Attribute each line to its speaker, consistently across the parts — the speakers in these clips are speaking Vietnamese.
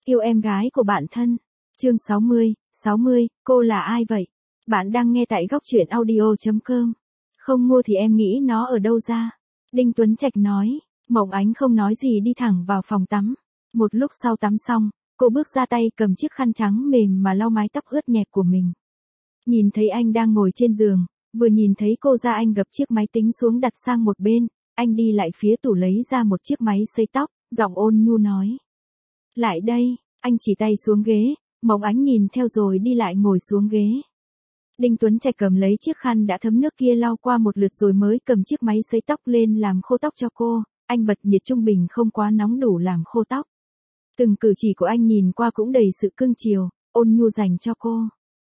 Speaker 1: Yêu em gái của bạn thân. Chương 60, cô là ai vậy? Bạn đang nghe tại góc truyện audio.com. Không mua thì em nghĩ nó ở đâu ra? Đinh Tuấn Trạch nói. Mộng Ánh không nói gì đi thẳng vào phòng tắm. Một lúc sau tắm xong, cô bước ra tay cầm chiếc khăn trắng mềm mà lau mái tóc ướt nhẹp của mình. Nhìn thấy anh đang ngồi trên giường, vừa nhìn thấy cô ra anh gập chiếc máy tính xuống đặt sang một bên, anh đi lại phía tủ lấy ra một chiếc máy sấy tóc, giọng ôn nhu nói. Lại đây, anh chỉ tay xuống ghế, Mộng Ánh nhìn theo rồi đi lại ngồi xuống ghế. Đinh Tuấn Trạch cầm lấy chiếc khăn đã thấm nước kia lau qua một lượt rồi mới cầm chiếc máy sấy tóc lên làm khô tóc cho cô, anh bật nhiệt trung bình không quá nóng đủ làm khô tóc. Từng cử chỉ của anh nhìn qua cũng đầy sự cưng chiều, ôn nhu dành cho cô.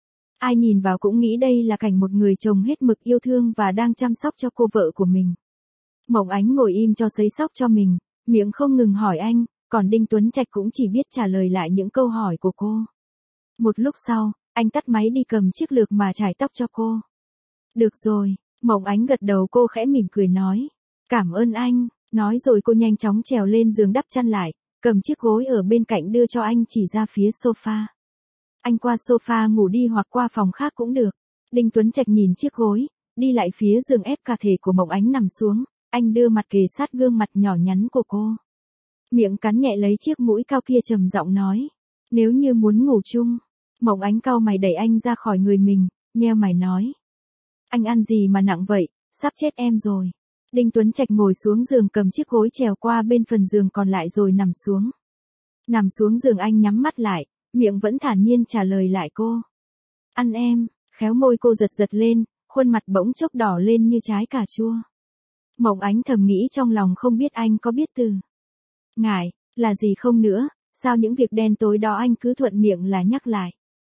Speaker 1: Ai nhìn vào cũng nghĩ đây là cảnh một người chồng hết mực yêu thương và đang chăm sóc cho cô vợ của mình. Mộng Ánh ngồi im cho sấy tóc cho mình, miệng không ngừng hỏi anh, còn Đinh Tuấn Trạch cũng chỉ biết trả lời lại những câu hỏi của cô. Một lúc sau, anh tắt máy đi cầm chiếc lược mà chải tóc cho cô. Được rồi, Mộng Ánh gật đầu, cô khẽ mỉm cười nói. Cảm ơn anh, nói rồi cô nhanh chóng trèo lên giường đắp chăn lại, cầm chiếc gối ở bên cạnh đưa cho anh chỉ ra phía sofa. Anh qua sofa ngủ đi hoặc qua phòng khác cũng được. Đinh Tuấn Trạch nhìn chiếc gối, đi lại phía giường ép cả thể của Mộng Ánh nằm xuống, anh đưa mặt kề sát gương mặt nhỏ nhắn của cô. Miệng cắn nhẹ lấy chiếc mũi cao kia trầm giọng nói. Nếu như muốn ngủ chung. Mộng Ánh cau mày đẩy anh ra khỏi người mình, nheo mày nói. Anh ăn gì mà nặng vậy, sắp chết em rồi. Đinh Tuấn Trạch ngồi xuống giường cầm chiếc gối trèo qua bên phần giường còn lại rồi nằm xuống. Nằm xuống giường anh nhắm mắt lại, miệng vẫn thản nhiên trả lời lại cô. Ăn em, khéo môi cô giật giật lên, khuôn mặt bỗng chốc đỏ lên như trái cà chua. Mộng Ánh thầm nghĩ trong lòng không biết anh có biết từ ngại là gì không nữa, sao những việc đen tối đó anh cứ thuận miệng là nhắc lại.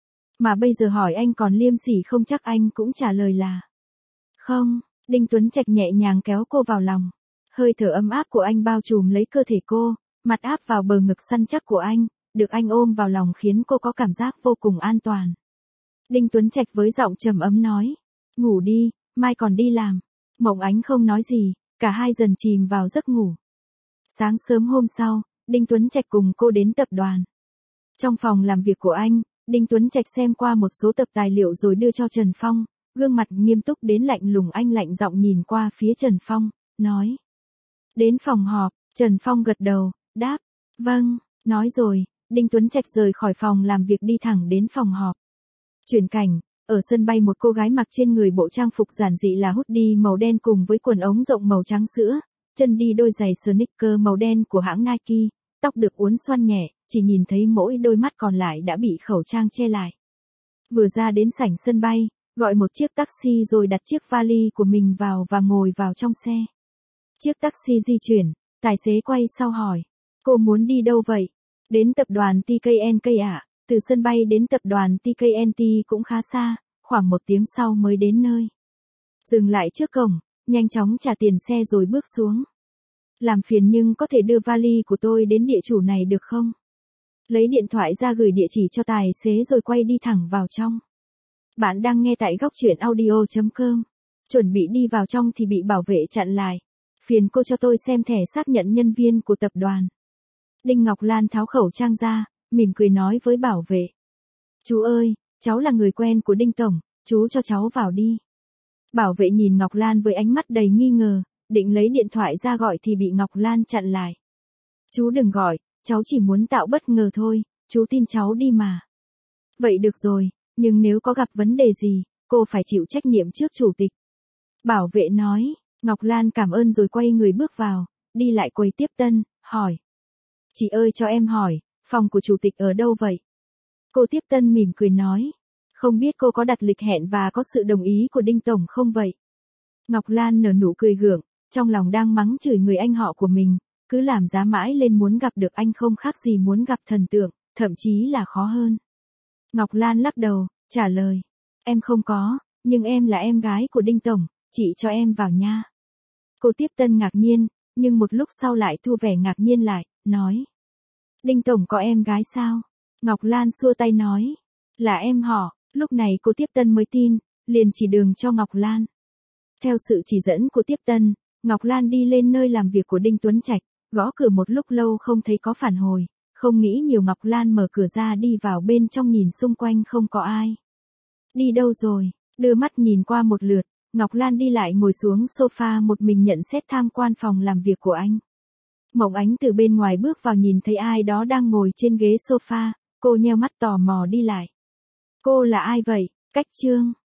Speaker 1: Mà bây giờ hỏi anh còn liêm sỉ không chắc anh cũng trả lời là không. Đinh Tuấn Trạch nhẹ nhàng kéo cô vào lòng. Hơi thở ấm áp của anh bao trùm lấy cơ thể cô, mặt áp vào bờ ngực săn chắc của anh, được anh ôm vào lòng khiến cô có cảm giác vô cùng an toàn. Đinh Tuấn Trạch với giọng trầm ấm nói. Ngủ đi, mai còn đi làm. Mộng Ánh không nói gì, cả hai dần chìm vào giấc ngủ. Sáng sớm hôm sau, Đinh Tuấn Trạch cùng cô đến tập đoàn. Trong phòng làm việc của anh, Đinh Tuấn Trạch xem qua một số tập tài liệu rồi đưa cho Trần Phong, gương mặt nghiêm túc đến lạnh lùng, anh lạnh giọng nhìn qua phía Trần Phong, nói. Đến phòng họp, Trần Phong gật đầu, đáp, vâng, nói rồi, Đinh Tuấn Trạch rời khỏi phòng làm việc đi thẳng đến phòng họp. Chuyển cảnh, ở sân bay một cô gái mặc trên người bộ trang phục giản dị là hoodie màu đen cùng với quần ống rộng màu trắng sữa, chân đi đôi giày sneaker màu đen của hãng Nike, tóc được uốn xoăn nhẹ, chỉ nhìn thấy mỗi đôi mắt còn lại đã bị khẩu trang che lại. Vừa ra đến sảnh sân bay, gọi một chiếc taxi rồi đặt chiếc vali của mình vào và ngồi vào trong xe. Chiếc taxi di chuyển, tài xế quay sau hỏi, cô muốn đi đâu vậy? Đến tập đoàn TKNK ạ. Từ sân bay đến tập đoàn TKNT cũng khá xa, khoảng 1 tiếng sau mới đến nơi. Dừng lại trước cổng, nhanh chóng trả tiền xe rồi bước xuống. Làm phiền nhưng có thể đưa vali của tôi đến địa chủ này được không? Lấy điện thoại ra gửi địa chỉ cho tài xế rồi quay đi thẳng vào trong. Bạn đang nghe tại góc truyện audio.com. Chuẩn bị đi vào trong thì bị bảo vệ chặn lại. Phiền cô cho tôi xem thẻ xác nhận nhân viên của tập đoàn. Đinh Ngọc Lan tháo khẩu trang ra, mỉm cười nói với bảo vệ. Chú ơi, cháu là người quen của Đinh Tổng, chú cho cháu vào đi. Bảo vệ nhìn Ngọc Lan với ánh mắt đầy nghi ngờ, định lấy điện thoại ra gọi thì bị Ngọc Lan chặn lại. Chú đừng gọi, cháu chỉ muốn tạo bất ngờ thôi, chú tin cháu đi mà. Vậy được rồi, nhưng nếu có gặp vấn đề gì, cô phải chịu trách nhiệm trước chủ tịch. Bảo vệ nói, Ngọc Lan cảm ơn rồi quay người bước vào, đi lại quầy tiếp tân, hỏi. Chị ơi cho em hỏi, phòng của chủ tịch ở đâu vậy? Cô tiếp tân mỉm cười nói. Không biết cô có đặt lịch hẹn và có sự đồng ý của Đinh Tổng không vậy? Ngọc Lan nở nụ cười gượng, trong lòng đang mắng chửi người anh họ của mình, cứ làm giá mãi lên muốn gặp được anh không khác gì muốn gặp thần tượng, thậm chí là khó hơn. Ngọc Lan lắc đầu, trả lời. Em không có, nhưng em là em gái của Đinh Tổng, chị cho em vào nha. Cô tiếp tân ngạc nhiên, nhưng một lúc sau lại thu vẻ ngạc nhiên lại, nói. Đinh Tổng có em gái sao? Ngọc Lan xua tay nói. Là em họ, lúc này cô tiếp tân mới tin, liền chỉ đường cho Ngọc Lan. Theo sự chỉ dẫn của tiếp tân, Ngọc Lan đi lên nơi làm việc của Đinh Tuấn Trạch, gõ cửa một lúc lâu không thấy có phản hồi, Không nghĩ nhiều, Ngọc Lan mở cửa ra đi vào bên trong, nhìn xung quanh không có ai. Đi đâu rồi? Đưa mắt nhìn qua một lượt, Ngọc Lan đi lại ngồi xuống sofa một mình nhận xét tham quan phòng làm việc của anh. Mộng Ánh từ bên ngoài bước vào, nhìn thấy ai đó đang ngồi trên ghế sofa, cô nheo mắt tò mò đi lại. Cô là ai vậy? Cách Trương.